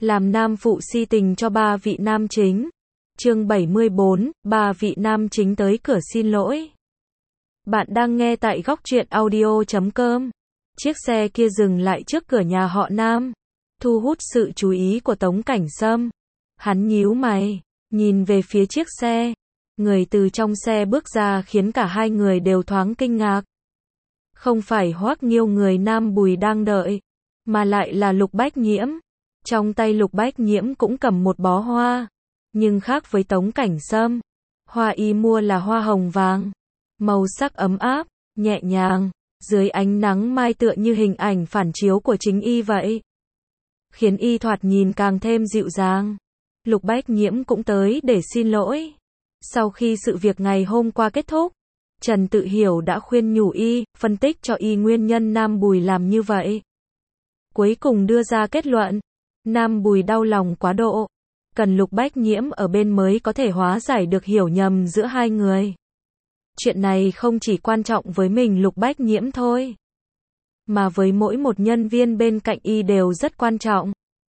làm nam phụ si tình cho ba vị nam chính. Chương 74, ba vị nam chính tới cửa xin lỗi. Bạn đang nghe tại góc truyện audio.com. Chiếc xe kia dừng lại trước cửa nhà họ Nam, thu hút sự chú ý của Tống Cảnh Sâm. Hắn nhíu mày, nhìn về phía chiếc xe. Người từ trong xe bước ra khiến cả hai người đều thoáng kinh ngạc. Không phải Hoắc Nghiêu người Nam Bùi đang đợi, mà lại là Lục Bách Nhiễm. Trong tay Lục Bách Nhiễm cũng cầm một bó hoa, nhưng khác với Tống Cảnh Sâm, hoa y mua là hoa hồng vàng, màu sắc ấm áp, nhẹ nhàng, dưới ánh nắng mai tựa như hình ảnh phản chiếu của chính y vậy, khiến y thoạt nhìn càng thêm dịu dàng. Lục Bách Nhiễm cũng tới để xin lỗi. Sau khi sự việc ngày hôm qua kết thúc, Trần Tự Hiểu đã khuyên nhủ y, phân tích cho y nguyên nhân Nam Bùi làm như vậy. Cuối cùng đưa ra kết luận, Nam Bùi đau lòng quá độ, cần Lục Bách Nhiễm ở bên mới có thể hóa giải được hiểu nhầm giữa hai người. Chuyện này không chỉ quan trọng với mình Lục Bách Nhiễm thôi, mà với mỗi một nhân viên bên cạnh y đều rất quan trọng.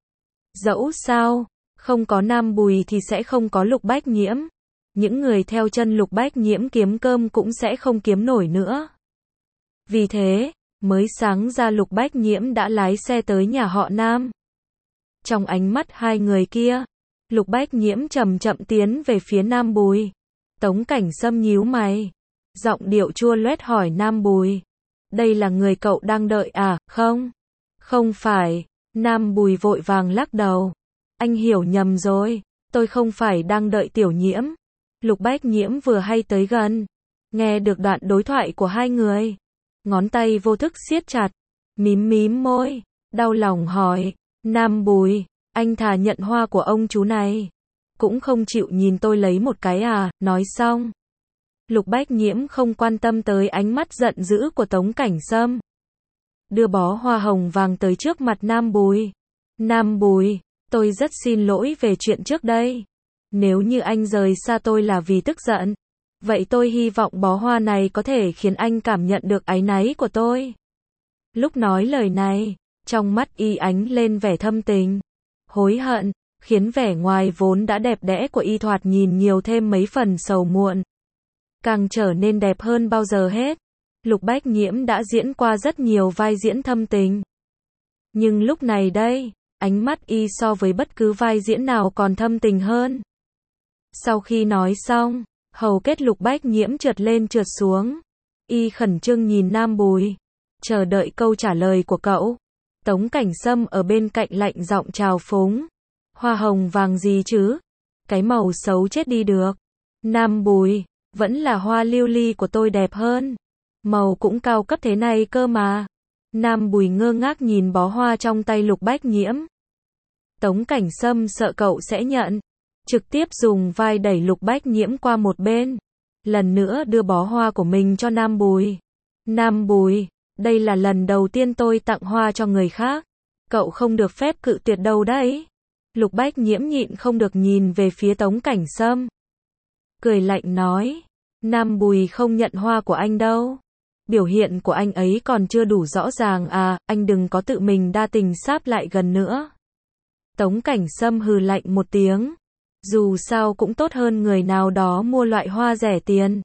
Dẫu sao, không có Nam Bùi thì sẽ không có Lục Bách Nhiễm. Những người theo chân Lục Bách Nhiễm kiếm cơm cũng sẽ không kiếm nổi nữa. Vì thế, mới sáng ra Lục Bách Nhiễm đã lái xe tới nhà họ Nam. Trong ánh mắt hai người kia, Lục Bách Nhiễm chậm chậm tiến về phía Nam Bùi. Tống Cảnh Sâm nhíu mày, giọng điệu chua loét hỏi Nam Bùi, đây là người cậu đang đợi à? Không, không phải. Nam Bùi vội vàng lắc đầu, anh hiểu nhầm rồi, tôi không phải đang đợi Tiểu Nhiễm. Lục Bách Nhiễm vừa hay tới gần, nghe được đoạn đối thoại của hai người, ngón tay vô thức siết chặt, mím môi, đau lòng hỏi, Nam Bùi, anh thà nhận hoa của ông chú này, cũng không chịu nhìn tôi lấy một cái à? Nói xong, Lục Bách Nhiễm không quan tâm tới ánh mắt giận dữ của Tống Cảnh Sâm, đưa bó hoa hồng vàng tới trước mặt Nam Bùi. Nam Bùi, tôi rất xin lỗi về chuyện trước đây. Nếu như anh rời xa tôi là vì tức giận, vậy tôi hy vọng bó hoa này có thể khiến anh cảm nhận được áy náy của tôi. Lúc nói lời này, trong mắt y ánh lên vẻ thâm tình, hối hận, khiến vẻ ngoài vốn đã đẹp đẽ của y thoạt nhìn nhiều thêm mấy phần sầu muộn, càng trở nên đẹp hơn bao giờ hết. Lục Bách Nhiễm đã diễn qua rất nhiều vai diễn thâm tình, nhưng lúc này đây, ánh mắt y so với bất cứ vai diễn nào còn thâm tình hơn. Sau khi nói xong, hầu kết Lục Bách Nhiễm trượt lên trượt xuống. Y khẩn trương nhìn Nam Bùi, chờ đợi câu trả lời của cậu. Tống Cảnh Sâm ở bên cạnh lạnh giọng trào phúng. Hoa hồng vàng gì chứ? Cái màu xấu chết đi được. Nam Bùi, vẫn là hoa lưu ly của tôi đẹp hơn. Màu cũng cao cấp thế này cơ mà. Nam Bùi ngơ ngác nhìn bó hoa trong tay Lục Bách Nhiễm. Tống Cảnh Sâm sợ cậu sẽ nhận, trực tiếp dùng vai đẩy Lục Bách Nhiễm qua một bên, lần nữa đưa bó hoa của mình cho Nam Bùi. Nam Bùi, đây là lần đầu tiên tôi tặng hoa cho người khác, cậu không được phép cự tuyệt đâu đấy. Lục Bách Nhiễm nhịn không được nhìn về phía Tống Cảnh Sâm, cười lạnh nói, Nam Bùi không nhận hoa của anh đâu. Biểu hiện của anh ấy còn chưa đủ rõ ràng à, anh đừng có tự mình đa tình sáp lại gần nữa. Tống Cảnh Sâm hừ lạnh một tiếng. Dù sao cũng tốt hơn người nào đó mua loại hoa rẻ tiền.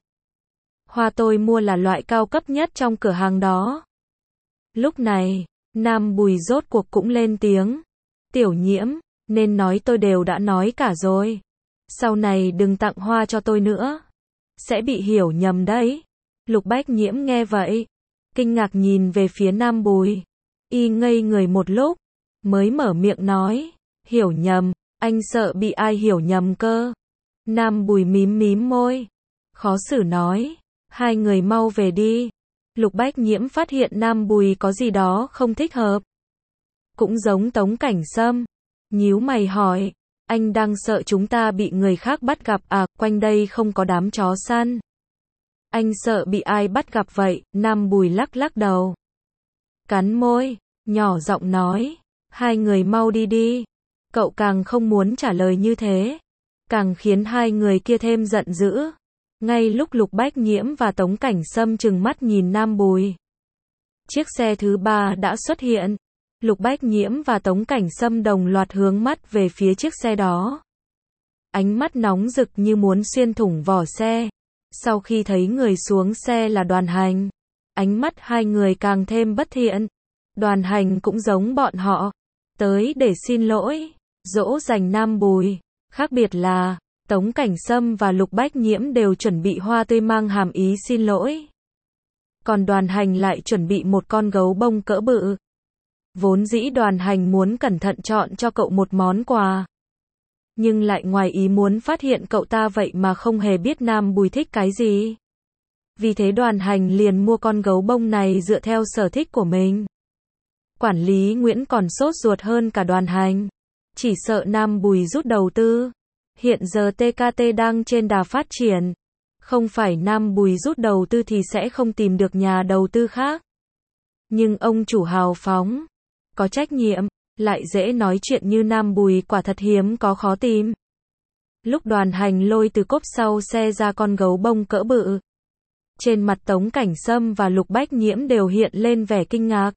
Hoa tôi mua là loại cao cấp nhất trong cửa hàng đó. Lúc này, Nam Bùi rốt cuộc cũng lên tiếng. Tiểu Nhiễm, nên nói tôi đều đã nói cả rồi. Sau này đừng tặng hoa cho tôi nữa. Sẽ bị hiểu nhầm đấy. Lục Bách Nhiễm nghe vậy, kinh ngạc nhìn về phía Nam Bùi. Y ngây người một lúc, mới mở miệng nói, hiểu nhầm. Anh sợ bị ai hiểu nhầm cơ? Nam Bùi mím môi, khó xử nói, hai người mau về đi. Lục Bách Nhiễm phát hiện Nam Bùi có gì đó không thích hợp. Cũng giống Tống Cảnh Sâm, nhíu mày hỏi, anh đang sợ chúng ta bị người khác bắt gặp à? Quanh đây không có đám chó săn. Anh sợ bị ai bắt gặp vậy? Nam Bùi lắc đầu, cắn môi, nhỏ giọng nói, hai người mau đi đi. Cậu càng không muốn trả lời như thế, càng khiến hai người kia thêm giận dữ. Ngay lúc Lục Bách Nhiễm và Tống Cảnh Sâm trừng mắt nhìn Nam Bùi, chiếc xe thứ ba đã xuất hiện. Lục Bách Nhiễm và Tống Cảnh Sâm đồng loạt hướng mắt về phía chiếc xe đó. Ánh mắt nóng rực như muốn xuyên thủng vỏ xe. Sau khi thấy người xuống xe là Đoàn Hành, ánh mắt hai người càng thêm bất thiện. Đoàn Hành cũng giống bọn họ, tới để xin lỗi, dỗ dành Nam Bùi. Khác biệt là, Tống Cảnh Sâm và Lục Bách Nhiễm đều chuẩn bị hoa tươi mang hàm ý xin lỗi. Còn Đoàn Hành lại chuẩn bị một con gấu bông cỡ bự. Vốn dĩ Đoàn Hành muốn cẩn thận chọn cho cậu một món quà. Nhưng lại ngoài ý muốn phát hiện cậu ta vậy mà không hề biết Nam Bùi thích cái gì. Vì thế Đoàn Hành liền mua con gấu bông này dựa theo sở thích của mình. Quản lý Nguyễn còn sốt ruột hơn cả Đoàn Hành. Chỉ sợ Nam Bùi rút đầu tư. Hiện giờ TKT đang trên đà phát triển. Không phải Nam Bùi rút đầu tư thì sẽ không tìm được nhà đầu tư khác. Nhưng ông chủ hào phóng, có trách nhiệm, lại dễ nói chuyện như Nam Bùi quả thật hiếm có khó tìm. Lúc Đoàn Hành lôi từ cốp sau xe ra con gấu bông cỡ bự, trên mặt Tống Cảnh Sâm và Lục Bách Nhiễm đều hiện lên vẻ kinh ngạc.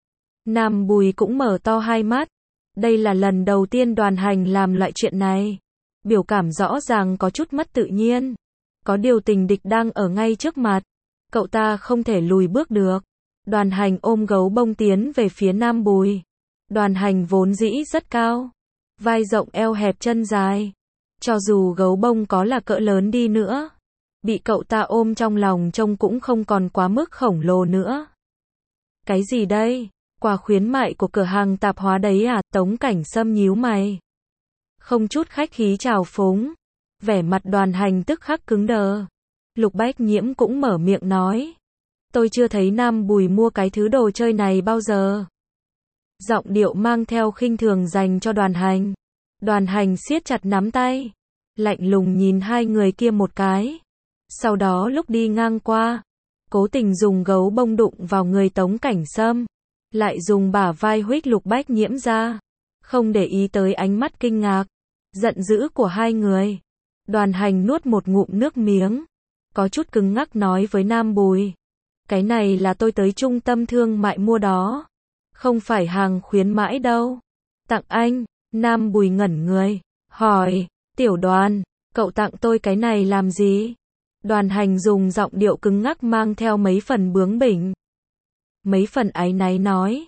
Nam Bùi cũng mở to hai mắt. Đây là lần đầu tiên Đoàn Hành làm loại chuyện này. Biểu cảm rõ ràng có chút mất tự nhiên. Có điều tình địch đang ở ngay trước mặt. Cậu ta không thể lùi bước được. Đoàn Hành ôm gấu bông tiến về phía Nam Bùi. Đoàn Hành vốn dĩ rất cao. Vai rộng eo hẹp chân dài. Cho dù gấu bông có là cỡ lớn đi nữa, bị cậu ta ôm trong lòng trông cũng không còn quá mức khổng lồ nữa. Cái gì đây? Quà khuyến mại của cửa hàng tạp hóa đấy à? Tống Cảnh Sâm nhíu mày. Không chút khách khí chào phúng. Vẻ mặt Đoàn Hành tức khắc cứng đờ. Lục Bách Nhiễm cũng mở miệng nói. Tôi chưa thấy Nam Bùi mua cái thứ đồ chơi này bao giờ. Giọng điệu mang theo khinh thường dành cho Đoàn Hành. Đoàn Hành siết chặt nắm tay, lạnh lùng nhìn hai người kia một cái. Sau đó lúc đi ngang qua, cố tình dùng gấu bông đụng vào người Tống Cảnh Sâm, lại dùng bả vai huých Lục Bách Nhiễm ra, không để ý tới ánh mắt kinh ngạc, giận dữ của hai người. Đoàn Hành nuốt một ngụm nước miếng, có chút cứng ngắc nói với Nam Bùi. Cái này là tôi tới trung tâm thương mại mua đó. Không phải hàng khuyến mãi đâu. Tặng anh. Nam Bùi ngẩn người, hỏi, Tiểu Đoàn, cậu tặng tôi cái này làm gì? Đoàn Hành dùng giọng điệu cứng ngắc mang theo mấy phần bướng bỉnh, mấy phần áy náy nói.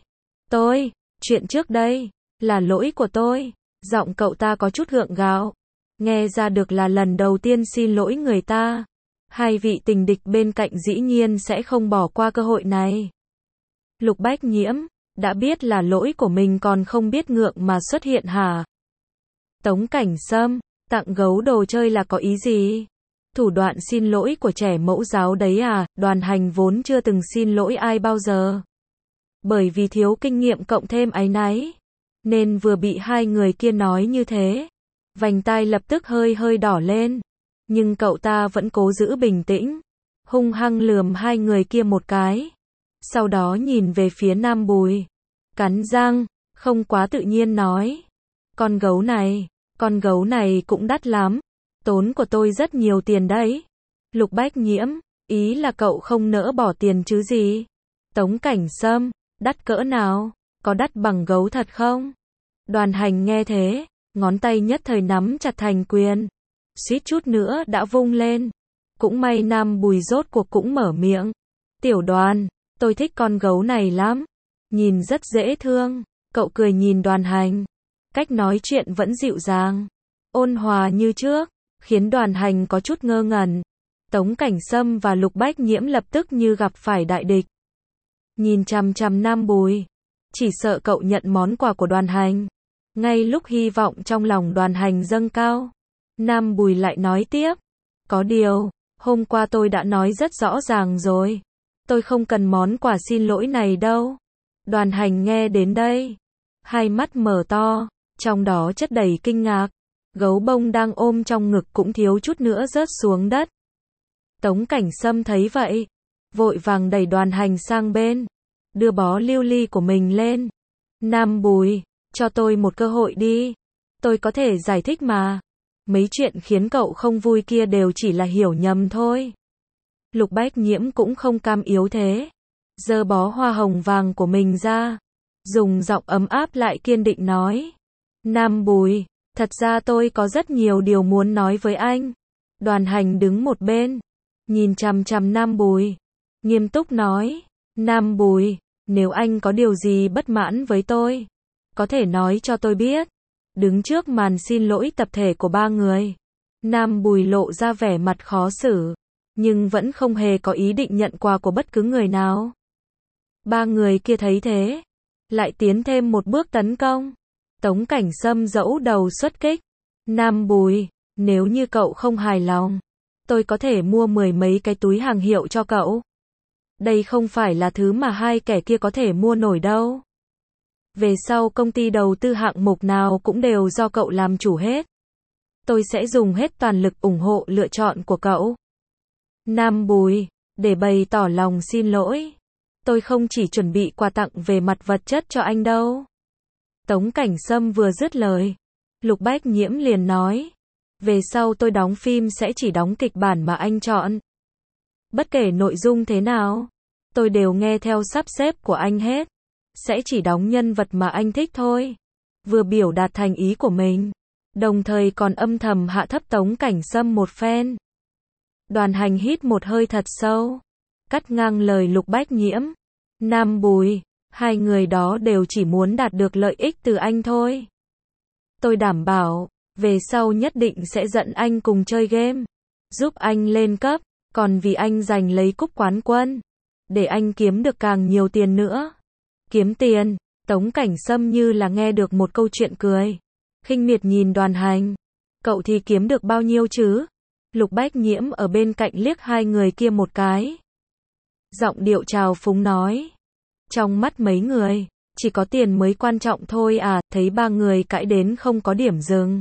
Chuyện trước đây, là lỗi của tôi. Giọng cậu ta có chút gượng gạo, nghe ra được là lần đầu tiên xin lỗi người ta. Hai vị tình địch bên cạnh dĩ nhiên sẽ không bỏ qua cơ hội này. Lục Bách Nhiễm, đã biết là lỗi của mình còn không biết ngượng mà xuất hiện hả? Tống Cảnh Sâm, tặng gấu đồ chơi là có ý gì? Thủ đoạn xin lỗi của trẻ mẫu giáo đấy à? Đoàn Hành vốn chưa từng xin lỗi ai bao giờ. Bởi vì thiếu kinh nghiệm cộng thêm áy náy, nên vừa bị hai người kia nói như thế, vành tai lập tức hơi hơi đỏ lên. Nhưng cậu ta vẫn cố giữ bình tĩnh, hung hăng lườm hai người kia một cái. Sau đó nhìn về phía Nam Bùi, cắn răng, không quá tự nhiên nói. Con gấu này cũng đắt lắm. Tốn của tôi rất nhiều tiền đấy. Lục Bách Nhiễm, ý là cậu không nỡ bỏ tiền chứ gì? Tống Cảnh Sâm, đắt cỡ nào? Có đắt bằng gấu thật không? Đoàn Hành nghe thế, ngón tay nhất thời nắm chặt thành quyền, suýt chút nữa đã vung lên. Cũng may Nam Bùi rốt cuộc cũng mở miệng. Tiểu Đoàn, tôi thích con gấu này lắm. Nhìn rất dễ thương. Cậu cười nhìn Đoàn Hành. Cách nói chuyện vẫn dịu dàng, ôn hòa như trước, khiến Đoàn Hành có chút ngơ ngẩn. Tống Cảnh Sâm và Lục Bách Nhiễm lập tức như gặp phải đại địch. Nhìn chằm chằm Nam Bùi. Chỉ sợ cậu nhận món quà của Đoàn Hành. Ngay lúc hy vọng trong lòng Đoàn Hành dâng cao, Nam Bùi lại nói tiếp. Có điều, hôm qua tôi đã nói rất rõ ràng rồi. Tôi không cần món quà xin lỗi này đâu. Đoàn Hành nghe đến đây, hai mắt mở to, trong đó chất đầy kinh ngạc. Gấu bông đang ôm trong ngực cũng thiếu chút nữa rớt xuống đất. Tống Cảnh Sâm thấy vậy, vội vàng đẩy Đoàn Hành sang bên, đưa bó lưu ly của mình lên. Nam Bùi, cho tôi một cơ hội đi. Tôi có thể giải thích mà. Mấy chuyện khiến cậu không vui kia đều chỉ là hiểu nhầm thôi. Lục Bách Nhiễm cũng không cam yếu thế, giơ bó hoa hồng vàng của mình ra. dùng giọng ấm áp lại kiên định nói. Nam Bùi, thật ra tôi có rất nhiều điều muốn nói với anh. Đoàn Hành đứng một bên, nhìn chằm chằm Nam Bùi, nghiêm túc nói. Nam Bùi, nếu anh có điều gì bất mãn với tôi, có thể nói cho tôi biết. Đứng trước màn xin lỗi tập thể của ba người, Nam Bùi lộ ra vẻ mặt khó xử, nhưng vẫn không hề có ý định nhận quà của bất cứ người nào. Ba người kia thấy thế, lại tiến thêm một bước tấn công. Tống Cảnh Sâm giẫu đầu xuất kích. Nam Bùi, nếu như cậu không hài lòng, tôi có thể mua 10 mấy cái túi hàng hiệu cho cậu. Đây không phải là thứ mà hai kẻ kia có thể mua nổi đâu. Về sau công ty đầu tư hạng mục nào cũng đều do cậu làm chủ hết. Tôi sẽ dùng hết toàn lực ủng hộ lựa chọn của cậu. Nam Bùi, để bày tỏ lòng xin lỗi, tôi không chỉ chuẩn bị quà tặng về mặt vật chất cho anh đâu. Tống Cảnh Sâm vừa dứt lời, Lục Bách Nhiễm liền nói. Về sau tôi đóng phim sẽ chỉ đóng kịch bản mà anh chọn. Bất kể nội dung thế nào, tôi đều nghe theo sắp xếp của anh hết. Sẽ chỉ đóng nhân vật mà anh thích thôi. Vừa biểu đạt thành ý của mình, đồng thời còn âm thầm hạ thấp Tống Cảnh Sâm một phen. Đoàn Hành hít một hơi thật sâu, cắt ngang lời Lục Bách Nhiễm. Nam Bùi, hai người đó đều chỉ muốn đạt được lợi ích từ anh thôi. Tôi đảm bảo, về sau nhất định sẽ dẫn anh cùng chơi game, giúp anh lên cấp, còn vì anh giành lấy cúp quán quân, để anh kiếm được càng nhiều tiền nữa. Kiếm tiền, Tống Cảnh Sâm như là nghe được một câu chuyện cười, khinh miệt nhìn Đoàn Hành. Cậu thì kiếm được bao nhiêu chứ? Lục Bách Nhiễm ở bên cạnh liếc hai người kia một cái. Giọng điệu trào phúng nói. Trong mắt mấy người, chỉ có tiền mới quan trọng thôi à, thấy ba người cãi đến không có điểm dừng.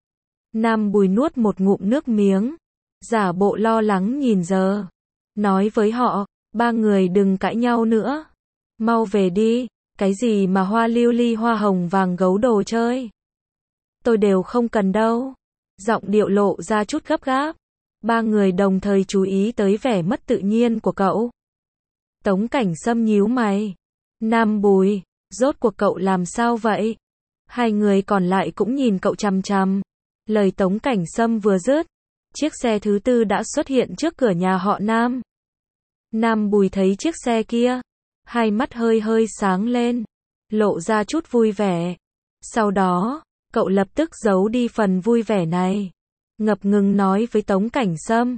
Nam Bùi nuốt một ngụm nước miếng, giả bộ lo lắng nhìn giờ. Nói với họ, ba người đừng cãi nhau nữa. Mau về đi, cái gì mà hoa lưu ly hoa hồng vàng gấu đồ chơi. Tôi đều không cần đâu. Giọng điệu lộ ra chút gấp gáp. Ba người đồng thời chú ý tới vẻ mất tự nhiên của cậu. Tống Cảnh Sâm nhíu mày. Nam Bùi, rốt cuộc cậu làm sao vậy? Hai người còn lại cũng nhìn cậu chằm chằm. Lời Tống Cảnh Sâm vừa dứt, chiếc xe thứ tư đã xuất hiện trước cửa nhà họ Nam. Nam Bùi thấy chiếc xe kia, hai mắt hơi hơi sáng lên, lộ ra chút vui vẻ. Sau đó, cậu lập tức giấu đi phần vui vẻ này, ngập ngừng nói với Tống Cảnh Sâm.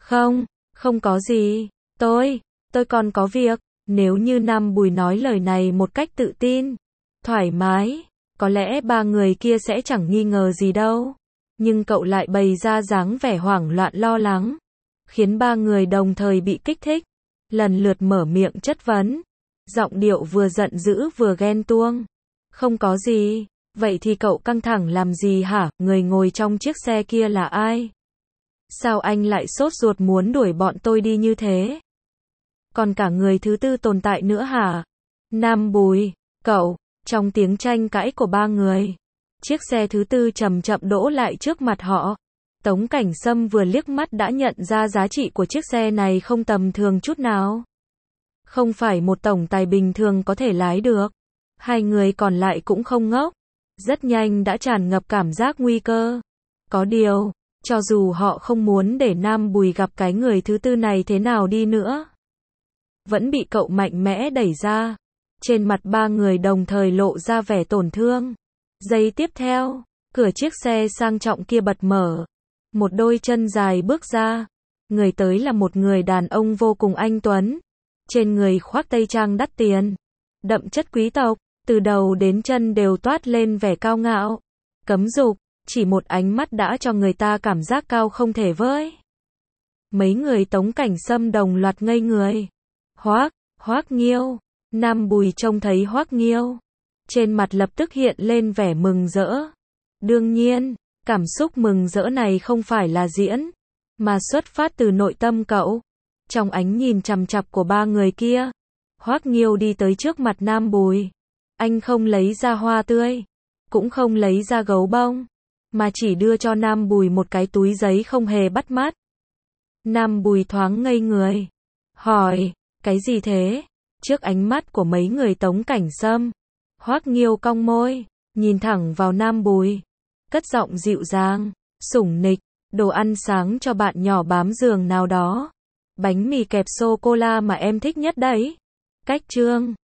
Không có gì, tôi còn có việc. Nếu như Nam Bùi nói lời này một cách tự tin, thoải mái, có lẽ ba người kia sẽ chẳng nghi ngờ gì đâu. Nhưng cậu lại bày ra dáng vẻ hoảng loạn lo lắng, khiến ba người đồng thời bị kích thích, lần lượt mở miệng chất vấn. Giọng điệu vừa giận dữ vừa ghen tuông. Không có gì, vậy thì cậu căng thẳng làm gì hả? Người ngồi trong chiếc xe kia là ai? Sao anh lại sốt ruột muốn đuổi bọn tôi đi như thế? Còn cả người thứ tư tồn tại nữa hả? Nam Bùi, cậu, trong tiếng tranh cãi của ba người, chiếc xe thứ tư chậm chậm đỗ lại trước mặt họ. Tống Cảnh Sâm vừa liếc mắt đã nhận ra giá trị của chiếc xe này không tầm thường chút nào. Không phải một tổng tài bình thường có thể lái được. Hai người còn lại cũng không ngốc. Rất nhanh đã tràn ngập cảm giác nguy cơ. Có điều, cho dù họ không muốn để Nam Bùi gặp cái người thứ tư này thế nào đi nữa, vẫn bị cậu mạnh mẽ đẩy ra. Trên mặt ba người đồng thời lộ ra vẻ tổn thương. Giây tiếp theo, cửa chiếc xe sang trọng kia bật mở. Một đôi chân dài bước ra. Người tới là một người đàn ông vô cùng anh tuấn. Trên người khoác tây trang đắt tiền, đậm chất quý tộc, từ đầu đến chân đều toát lên vẻ cao ngạo, cấm dục, chỉ một ánh mắt đã cho người ta cảm giác cao không thể với. Mấy người Tống Cảnh Sâm đồng loạt ngây người. Hoắc Nghiêu. Nam Bùi trông thấy Hoắc Nghiêu, trên mặt lập tức hiện lên vẻ mừng rỡ. Đương nhiên, cảm xúc mừng rỡ này không phải là diễn, mà xuất phát từ nội tâm cậu. Trong ánh nhìn chằm chặp của ba người kia, Hoắc Nghiêu đi tới trước mặt Nam Bùi. Anh không lấy ra hoa tươi, cũng không lấy ra gấu bông, mà chỉ đưa cho Nam Bùi một cái túi giấy không hề bắt mắt. Nam Bùi thoáng ngây người, hỏi, cái gì thế? Trước ánh mắt của mấy người Tống Cảnh Sâm, Hoắc Nghiêu cong môi, nhìn thẳng vào Nam Bùi, cất giọng dịu dàng, sủng nịch, đồ ăn sáng cho bạn nhỏ bám giường nào đó. Bánh mì kẹp sô-cô-la mà em thích nhất đấy. Cách chương